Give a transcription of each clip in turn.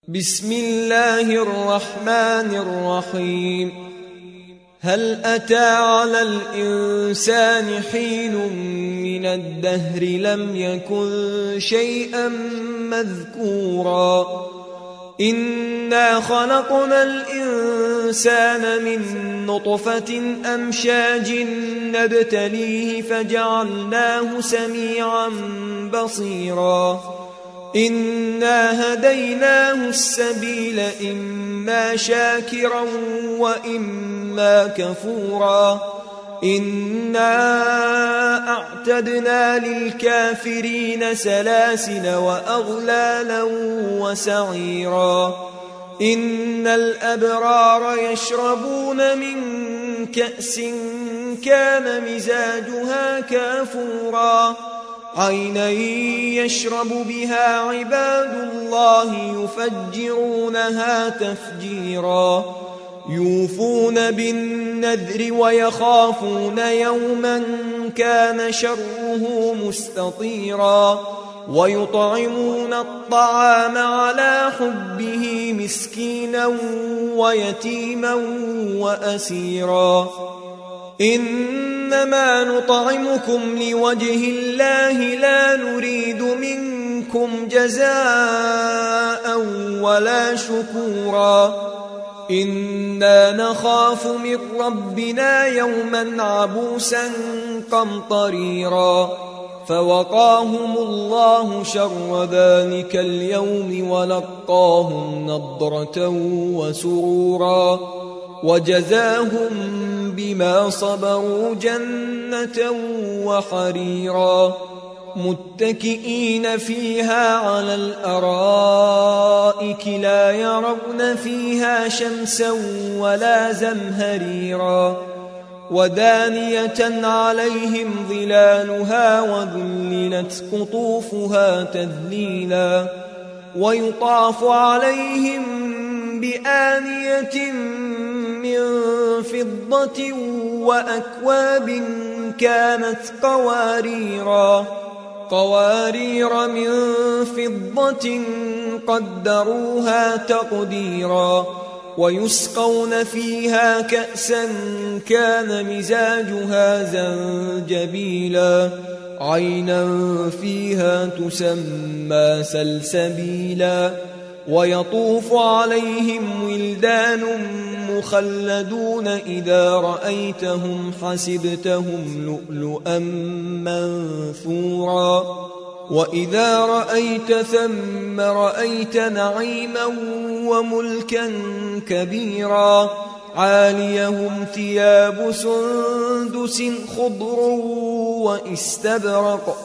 بسم الله الرحمن الرحيم. هل أتى على الإنسان حين من الدهر لم يكن شيئا مذكورا إنا خلقنا الإنسان من نطفة أمشاج نبتليه فجعلناه سميعا بصيرا إنا هديناه السبيل إما شاكرا وإما كفورا إنا أعتدنا للكافرين سلاسل وأغلالا وسعيرا إن الأبرار يشربون من كأس كان مزاجها كافورا عينا يشرب بها عباد الله يفجرونها تفجيرا يوفون بالنذر ويخافون يوما كان شره مستطيرا ويطعمون الطعام على حبه مسكينا ويتيما وأسيرا إنما نطعمكم لوجه الله لا نريد منكم جزاء ولا شكورا إنا نخاف من ربنا يوما عبوسا قمطريرا فوقاهم الله شر ذلك اليوم ولقاهم نضرة وسرورا وجزاهم بما صبروا جنة وحريرا متكئين فيها على الأرائك لا يرون فيها شمسا ولا زمهريرا ودانية عليهم ظلالها وذللت قطوفها تذليلا ويطاف عليهم بآنية من فضة وأكواب كانت قوارير من فضة قدروها تقديرا ويسقون فيها كأسا كان مزاجها زنجبيلا عينا فيها تسمى سلسبيلا ويطوف عليهم ولدان مخلدون إذا رأيتهم حسبتهم لؤلؤا منثورا وإذا رأيت ثم رأيت نعيما وملكا كبيرا عاليهم ثياب سندس خضر واستبرق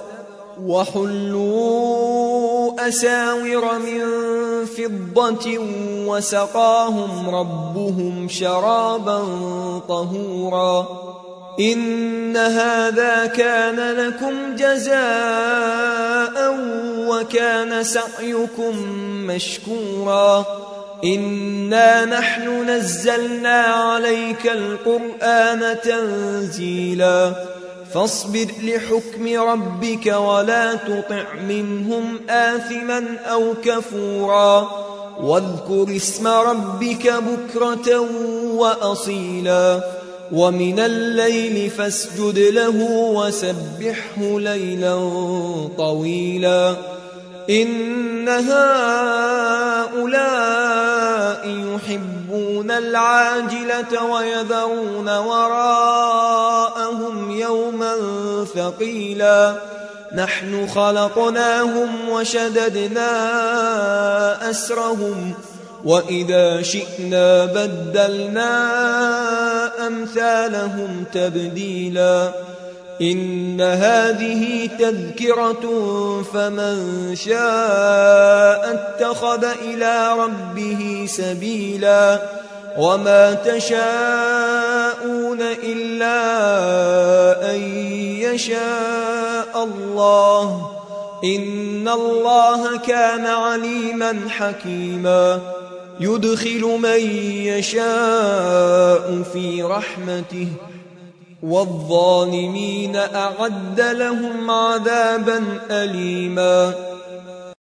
وحلوا أساور من فضة وسقاهم ربهم شرابا طهورا إن هذا كان لكم جزاء وكان سعيكم مشكورا إنا نحن نزلنا عليك القرآن تنزيلا فاصبر لحكم ربك ولا تطع منهم آثما أو كفورا واذكر اسم ربك بكرة وأصيلا ومن الليل فاسجد له وسبحه ليلا طويلا إن هؤلاء يحبون العاجلة ويذرون وراءهم يوما ثقيلا نحن خلقناهم وشددنا أسرهم وإذا شئنا بدلنا أمثالهم تبديلا إن هذه تذكرة فمن شاء اتخذ إلى ربه سبيلا وما تشاءون إلا أن يشاء الله إن الله كان عليما حكيما يدخل من يشاء في رحمته والظالمين أعد لهم عذابا أليما